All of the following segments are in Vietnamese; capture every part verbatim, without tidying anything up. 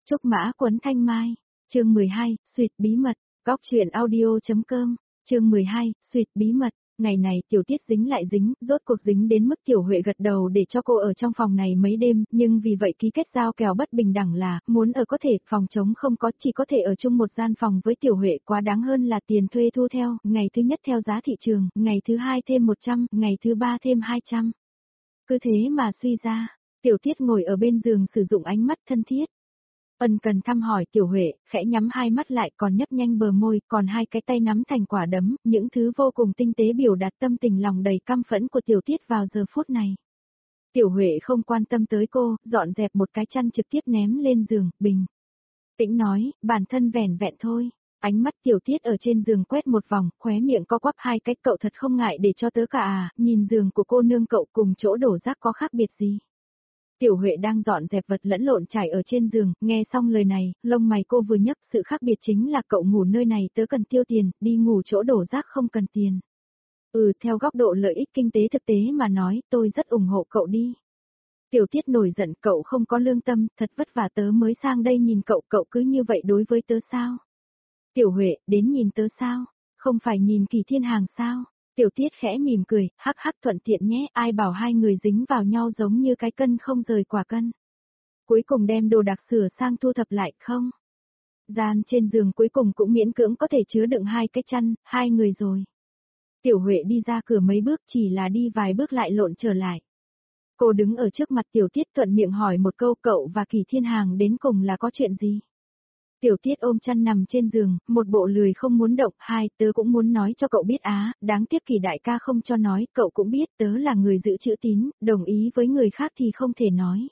Trúc mã quấn thanh mai, chương mười hai, Xuyệt bí mật, góc truyện audio.com, chương mười hai, Xuyệt bí mật. Ngày này Tiểu Tiết dính lại dính, rốt cuộc dính đến mức Tiểu Huệ gật đầu để cho cô ở trong phòng này mấy đêm, nhưng vì vậy ký kết giao kèo bất bình đẳng là, muốn ở có thể, phòng trống không có, chỉ có thể ở chung một gian phòng với Tiểu Huệ, quá đáng hơn là tiền thuê thu theo, ngày thứ nhất theo giá thị trường, ngày thứ hai thêm một trăm, ngày thứ ba thêm hai trăm. Cứ thế mà suy ra, Tiểu Tiết ngồi ở bên giường sử dụng ánh mắt thân thiết. Ân cần thăm hỏi Tiểu Huệ, khẽ nhắm hai mắt lại còn nhấp nhanh bờ môi, còn hai cái tay nắm thành quả đấm, những thứ vô cùng tinh tế biểu đạt tâm tình lòng đầy căm phẫn của Tiểu Tiết vào giờ phút này. Tiểu Huệ không quan tâm tới cô, dọn dẹp một cái chăn trực tiếp ném lên giường, bình tĩnh nói, bản thân vẻn vẹn thôi. Ánh mắt Tiểu Tiết ở trên giường quét một vòng, khóe miệng co quắp hai cái, cậu thật không ngại để cho tớ cả à, nhìn giường của cô nương cậu cùng chỗ đổ rác có khác biệt gì. Tiểu Huệ đang dọn dẹp vật lẫn lộn trải ở trên giường, nghe xong lời này, lông mày cô vừa nhấc, sự khác biệt chính là cậu ngủ nơi này tớ cần tiêu tiền, đi ngủ chỗ đổ rác không cần tiền. Ừ, theo góc độ lợi ích kinh tế thực tế mà nói, tôi rất ủng hộ cậu đi. Tiểu Tiết nổi giận, cậu không có lương tâm, thật vất vả tớ mới sang đây nhìn cậu, cậu cứ như vậy đối với tớ sao? Tiểu Huệ, đến nhìn tớ sao? Không phải nhìn Kỳ Thiên Hàng sao? Tiểu Tiết khẽ mỉm cười, hắc hắc thuận tiện nhé, ai bảo hai người dính vào nhau giống như cái cân không rời quả cân. Cuối cùng đem đồ đạc sửa sang thu thập lại không? Gian trên giường cuối cùng cũng miễn cưỡng có thể chứa đựng hai cái chăn, hai người rồi. Tiểu Huệ đi ra cửa mấy bước chỉ là đi vài bước lại lộn trở lại. Cô đứng ở trước mặt Tiểu Tiết thuận miệng hỏi một câu cậu và Kỳ Thiên Hàng đến cùng là có chuyện gì? Tiểu Tiết ôm chăn nằm trên giường, một bộ lười không muốn động, hai, tớ cũng muốn nói cho cậu biết á, đáng tiếc Kỳ đại ca không cho nói, cậu cũng biết tớ là người giữ chữ tín, đồng ý với người khác thì không thể nói.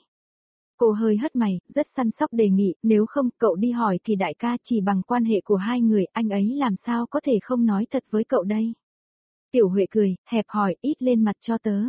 Cô hơi hất mày, rất săn sóc đề nghị, nếu không cậu đi hỏi Kỳ đại ca chỉ bằng quan hệ của hai người, anh ấy làm sao có thể không nói thật với cậu đây. Tiểu Huệ cười, hẹp hỏi, ít lên mặt cho tớ.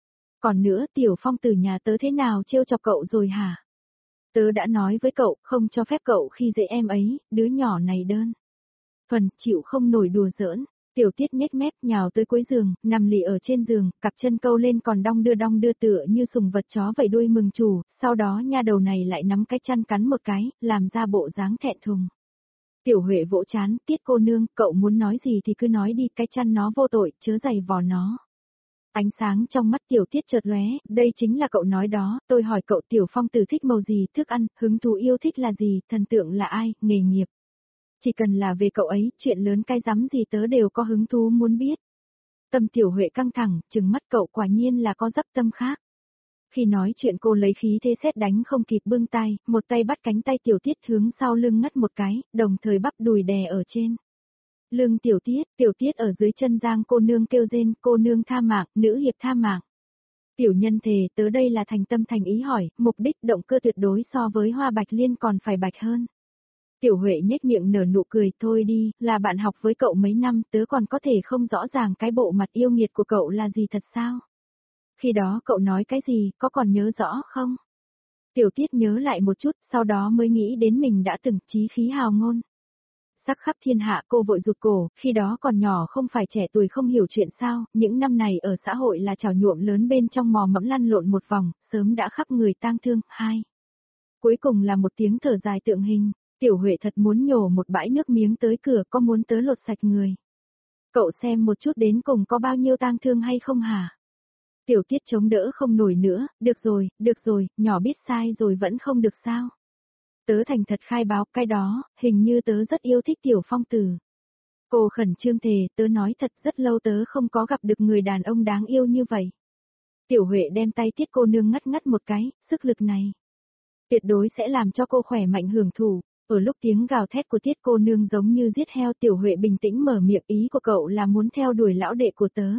Còn nữa Tiểu Phong từ nhà tớ thế nào trêu chọc cậu rồi hả? Tớ đã nói với cậu, không cho phép cậu khi dễ em ấy, đứa nhỏ này đơn. Thuần, chịu không nổi đùa giỡn, Tiểu Tiết nhếch mép nhào tới cuối giường, nằm lì ở trên giường, cặp chân câu lên còn đong đưa đong đưa tựa như sùng vật chó vẫy đuôi mừng chủ, sau đó nha đầu này lại nắm cái chăn cắn một cái, làm ra bộ dáng thẹn thùng. Tiểu Huệ vỗ chán, Tiết cô nương, cậu muốn nói gì thì cứ nói đi, cái chăn nó vô tội, chớ giày vò nó. Ánh sáng trong mắt Tiểu Tiết chợt lóe, đây chính là cậu nói đó, tôi hỏi cậu Tiểu Phong Tử thích màu gì, thức ăn, hứng thú yêu thích là gì, thần tượng là ai, nghề nghiệp. Chỉ cần là về cậu ấy, chuyện lớn cái rắm gì tớ đều có hứng thú muốn biết. Tâm Tiểu Huệ căng thẳng, trừng mắt cậu quả nhiên là có dấp tâm khác. Khi nói chuyện cô lấy khí thế sét đánh không kịp bưng tay, một tay bắt cánh tay Tiểu Tiết hướng sau lưng ngắt một cái, đồng thời bắp đùi đè ở trên lưng Tiểu Tiết, Tiểu Tiết ở dưới chân Giang cô nương kêu rên, cô nương tha mạng, nữ hiệp tha mạng. Tiểu nhân thề, tớ đây là thành tâm thành ý hỏi, mục đích động cơ tuyệt đối so với Hoa Bạch Liên còn phải bạch hơn. Tiểu Huệ nhếch miệng nở nụ cười, thôi đi, là bạn học với cậu mấy năm, tớ còn có thể không rõ ràng cái bộ mặt yêu nghiệt của cậu là gì thật sao? Khi đó cậu nói cái gì, có còn nhớ rõ không? Tiểu Tiết nhớ lại một chút, sau đó mới nghĩ đến mình đã từng chí khí hào ngôn. Sắc khắp thiên hạ cô vội rụt cổ, khi đó còn nhỏ không phải trẻ tuổi không hiểu chuyện sao, những năm này ở xã hội là trào nhuộm lớn bên trong mò mẫm lăn lộn một vòng, sớm đã khắp người tang thương, hai. Cuối cùng là một tiếng thở dài tượng hình, Tiểu Huệ thật muốn nhổ một bãi nước miếng tới cửa, có muốn tớ lột sạch người. Cậu xem một chút đến cùng có bao nhiêu tang thương hay không hả? Tiểu Tiết chống đỡ không nổi nữa, được rồi, được rồi, nhỏ biết sai rồi vẫn không được sao. Tớ thành thật khai báo cái đó, hình như tớ rất yêu thích Tiểu Phong Tử. Cô khẩn trương thề, tớ nói thật rất lâu tớ không có gặp được người đàn ông đáng yêu như vậy. Tiểu Huệ đem tay Tiết cô nương ngắt ngắt một cái, sức lực này tuyệt đối sẽ làm cho cô khỏe mạnh hưởng thụ. Ở lúc tiếng gào thét của Tiết cô nương giống như giết heo, Tiểu Huệ bình tĩnh mở miệng, ý của cậu là muốn theo đuổi lão đệ của tớ.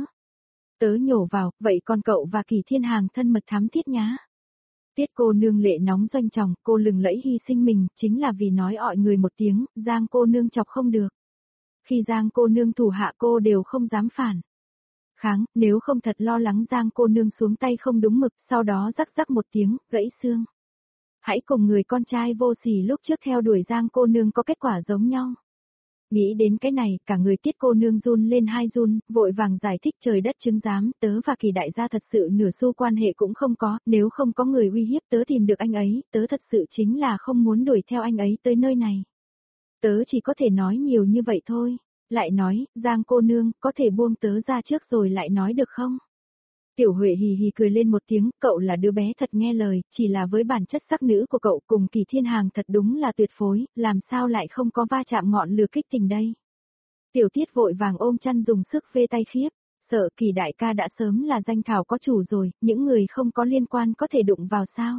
Tớ nhổ vào, vậy còn cậu và Kỳ Thiên Hàng thân mật thám thiết nhá. Tiết cô nương lệ nóng doanh tròng, cô lừng lẫy hy sinh mình, chính là vì nói ọi người một tiếng, Giang cô nương chọc không được. Khi Giang cô nương thủ hạ cô đều không dám phản kháng, nếu không thật lo lắng Giang cô nương xuống tay không đúng mực, sau đó rắc rắc một tiếng, gãy xương. Hãy cùng người con trai vô sỉ lúc trước theo đuổi Giang cô nương có kết quả giống nhau. Nghĩ đến cái này, cả người Tiết cô nương run lên hai run, vội vàng giải thích trời đất chứng giám, tớ và Kỳ đại gia thật sự nửa xu quan hệ cũng không có, nếu không có người uy hiếp tớ tìm được anh ấy, tớ thật sự chính là không muốn đuổi theo anh ấy tới nơi này. Tớ chỉ có thể nói nhiều như vậy thôi. Lại nói, Giang cô nương, có thể buông tớ ra trước rồi lại nói được không? Tiểu Huệ hì hì cười lên một tiếng, cậu là đứa bé thật nghe lời, chỉ là với bản chất sắc nữ của cậu cùng Kỳ Thiên Hàng thật đúng là tuyệt phối, làm sao lại không có va chạm ngọn lửa kích tình đây? Tiểu Tiết vội vàng ôm chăn dùng sức vê tay khiếp, sợ Kỳ đại ca đã sớm là danh thảo có chủ rồi, những người không có liên quan có thể đụng vào sao?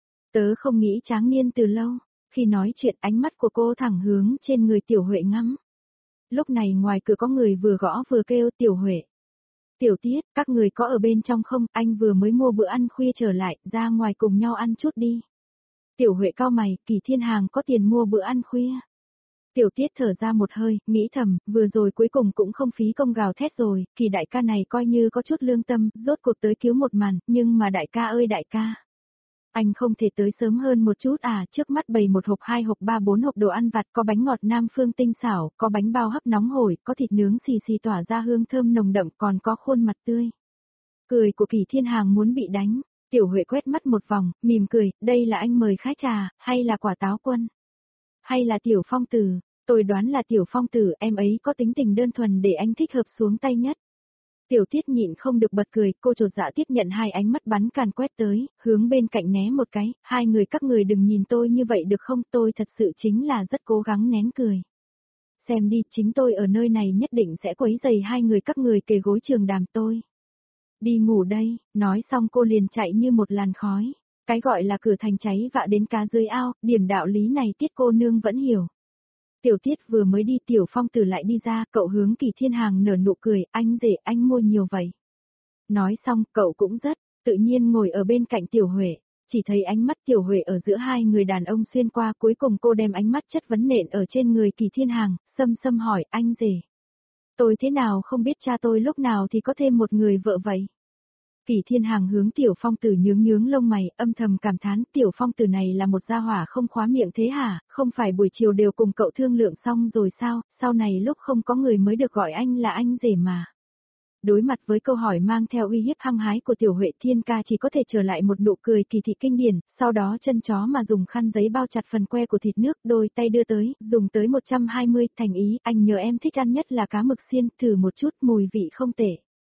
Tớ không nghĩ Tráng Niên từ lâu, khi nói chuyện ánh mắt của cô thẳng hướng trên người Tiểu Huệ ngắm. Lúc này ngoài cửa có người vừa gõ vừa kêu Tiểu Huệ. Tiểu Tiết, các người có ở bên trong không, anh vừa mới mua bữa ăn khuya trở lại, ra ngoài cùng nhau ăn chút đi. Tiểu Huệ cau mày, Kỳ Thiên Hàng có tiền mua bữa ăn khuya. Tiểu Tiết thở ra một hơi, nghĩ thầm, vừa rồi cuối cùng cũng không phí công gào thét rồi, Kỳ đại ca này coi như có chút lương tâm, rốt cuộc tới cứu một màn, nhưng mà đại ca ơi đại ca. Anh không thể tới sớm hơn một chút à, trước mắt bày một hộp hai hộp ba bốn hộp đồ ăn vặt, có bánh ngọt Nam Phương tinh xảo, có bánh bao hấp nóng hổi, có thịt nướng xì xì tỏa ra hương thơm nồng đậm, còn có khuôn mặt tươi. Cười của Kỳ Thiên Hàng muốn bị đánh, Tiểu Huệ quét mắt một vòng, mỉm cười, đây là anh mời khách à, hay là quả táo quân? Hay là Tiểu Phong Tử, tôi đoán là Tiểu Phong Tử, em ấy có tính tình đơn thuần để anh thích hợp xuống tay nhất. Tiểu Tiết nhịn không được bật cười, cô chột dạ tiếp nhận hai ánh mắt bắn càn quét tới, hướng bên cạnh né một cái, hai người các người đừng nhìn tôi như vậy được không, tôi thật sự chính là rất cố gắng nén cười. Xem đi, chính tôi ở nơi này nhất định sẽ quấy rầy hai người các người kề gối trường đàm tôi. Đi ngủ đây, nói xong cô liền chạy như một làn khói, cái gọi là cửa thành cháy vạ đến cá dưới ao, điểm đạo lý này Tiết cô nương vẫn hiểu. Tiểu Tiết vừa mới đi Tiểu Phong Tử lại đi ra, cậu hướng Kỳ Thiên Hàng nở nụ cười, anh rể anh mua nhiều vậy. Nói xong, cậu cũng rất, tự nhiên ngồi ở bên cạnh Tiểu Huệ, chỉ thấy ánh mắt Tiểu Huệ ở giữa hai người đàn ông xuyên qua, cuối cùng cô đem ánh mắt chất vấn nện ở trên người Kỳ Thiên Hàng, xâm xâm hỏi, anh rể. Tôi thế nào không biết cha tôi lúc nào thì có thêm một người vợ vậy? Kỳ Thiên Hàng hướng Tiểu Phong Tử nhướng nhướng lông mày, âm thầm cảm thán, Tiểu Phong Tử này là một gia hỏa không khóa miệng thế hả, không phải buổi chiều đều cùng cậu thương lượng xong rồi sao, sau này lúc không có người mới được gọi anh là anh rể mà. Đối mặt với câu hỏi mang theo uy hiếp hăng hái của Tiểu Huệ, Thiên ca chỉ có thể trở lại một nụ cười kỳ thị kinh điển, sau đó chân chó mà dùng khăn giấy bao chặt phần que của thịt nước, đôi tay đưa tới, dùng tới một trăm hai mươi, thành ý, anh nhờ em thích ăn nhất là cá mực xiên, thử một chút, mùi vị không tệ.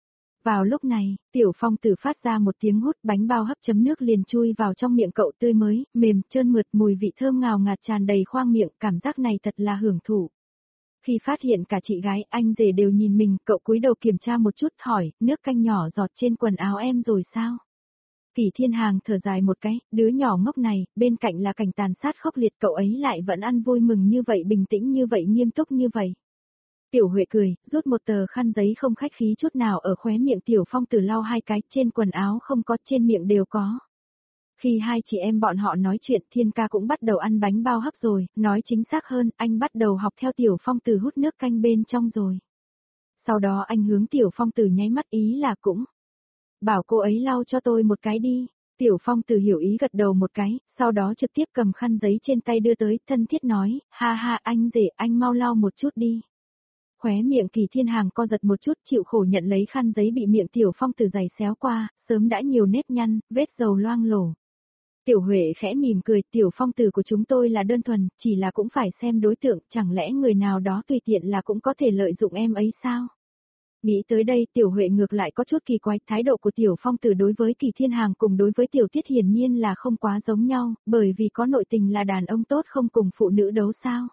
Vào lúc này, Tiểu Phong Tử phát ra một tiếng hút, bánh bao hấp chấm nước liền chui vào trong miệng cậu, tươi mới, mềm, trơn mượt, mùi vị thơm ngào ngạt tràn đầy khoang miệng, cảm giác này thật là hưởng thụ. Khi phát hiện cả chị gái, anh rể đều nhìn mình, cậu cúi đầu kiểm tra một chút, hỏi, nước canh nhỏ giọt trên quần áo em rồi sao? Kỳ Thiên Hàng thở dài một cái, đứa nhỏ ngốc này, bên cạnh là cảnh tàn sát khốc liệt, cậu ấy lại vẫn ăn vui mừng như vậy, bình tĩnh như vậy, nghiêm túc như vậy. Tiểu Huệ cười, rút một tờ khăn giấy không khách khí chút nào ở khóe miệng Tiểu Phong Tử lau hai cái, trên quần áo không có, trên miệng đều có. Khi hai chị em bọn họ nói chuyện, Thiên ca cũng bắt đầu ăn bánh bao hấp rồi, nói chính xác hơn, anh bắt đầu học theo Tiểu Phong Tử hút nước canh bên trong rồi. Sau đó anh hướng Tiểu Phong Tử nháy mắt, ý là cũng bảo cô ấy lau cho tôi một cái đi. Tiểu Phong Tử hiểu ý gật đầu một cái, sau đó trực tiếp cầm khăn giấy trên tay đưa tới, thân thiết nói, ha ha anh rể, anh mau lau một chút đi. Khóe miệng Kỳ Thiên Hàng co giật một chút, chịu khổ nhận lấy khăn giấy bị miệng Tiểu Phong Tử giày xéo qua, sớm đã nhiều nếp nhăn, vết dầu loang lổ. Tiểu Huệ khẽ mỉm cười, Tiểu Phong Tử của chúng tôi là đơn thuần, chỉ là cũng phải xem đối tượng, chẳng lẽ người nào đó tùy tiện là cũng có thể lợi dụng em ấy sao? Nghĩ tới đây, Tiểu Huệ ngược lại có chút kỳ quái, thái độ của Tiểu Phong Tử đối với Kỳ Thiên Hàng cùng đối với Tiểu Tiết hiển nhiên là không quá giống nhau, bởi vì có nội tình là đàn ông tốt không cùng phụ nữ đấu sao?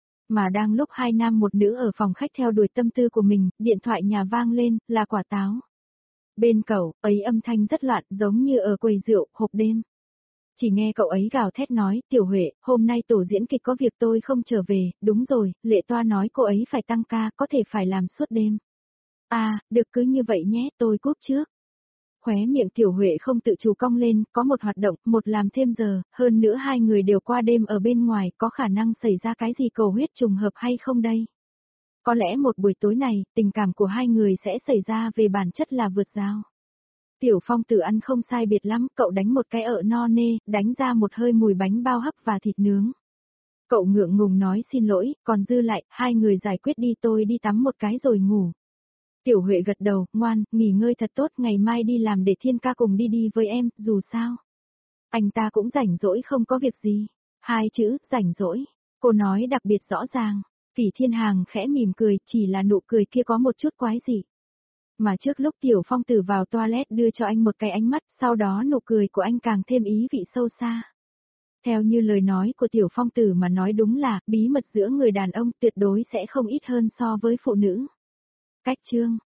Mà đang lúc hai nam một nữ ở phòng khách theo đuổi tâm tư của mình, điện thoại nhà vang lên, là Quả Táo. Bên cậu, ấy âm thanh rất loạn, giống như ở quầy rượu, hộp đêm. Chỉ nghe cậu ấy gào thét nói, Tiểu Huệ, hôm nay tổ diễn kịch có việc tôi không trở về, đúng rồi, Lệ Toa nói cô ấy phải tăng ca, có thể phải làm suốt đêm. À, được cứ như vậy nhé, tôi cúp trước. Khóe miệng Tiểu Huệ không tự chủ cong lên, có một hoạt động, một làm thêm giờ, hơn nữa hai người đều qua đêm ở bên ngoài, có khả năng xảy ra cái gì cầu huyết trùng hợp hay không đây? Có lẽ một buổi tối này, tình cảm của hai người sẽ xảy ra về bản chất là vượt rào. Tiểu Phong Tử ăn không sai biệt lắm, cậu đánh một cái ợ no nê, đánh ra một hơi mùi bánh bao hấp và thịt nướng. Cậu ngượng ngùng nói xin lỗi, còn dư lại, hai người giải quyết đi tôi đi tắm một cái rồi ngủ. Tiểu Huệ gật đầu, ngoan, nghỉ ngơi thật tốt, ngày mai đi làm để Thiên ca cùng đi đi với em, dù sao. Anh ta cũng rảnh rỗi không có việc gì. Hai chữ, rảnh rỗi. Cô nói đặc biệt rõ ràng. Tỷ Thiên Hàng khẽ mỉm cười, chỉ là nụ cười kia có một chút quái dị. Mà trước lúc Tiểu Phong Tử vào toilet đưa cho anh một cái ánh mắt, sau đó nụ cười của anh càng thêm ý vị sâu xa. Theo như lời nói của Tiểu Phong Tử mà nói đúng là, bí mật giữa người đàn ông tuyệt đối sẽ không ít hơn so với phụ nữ. Cách chương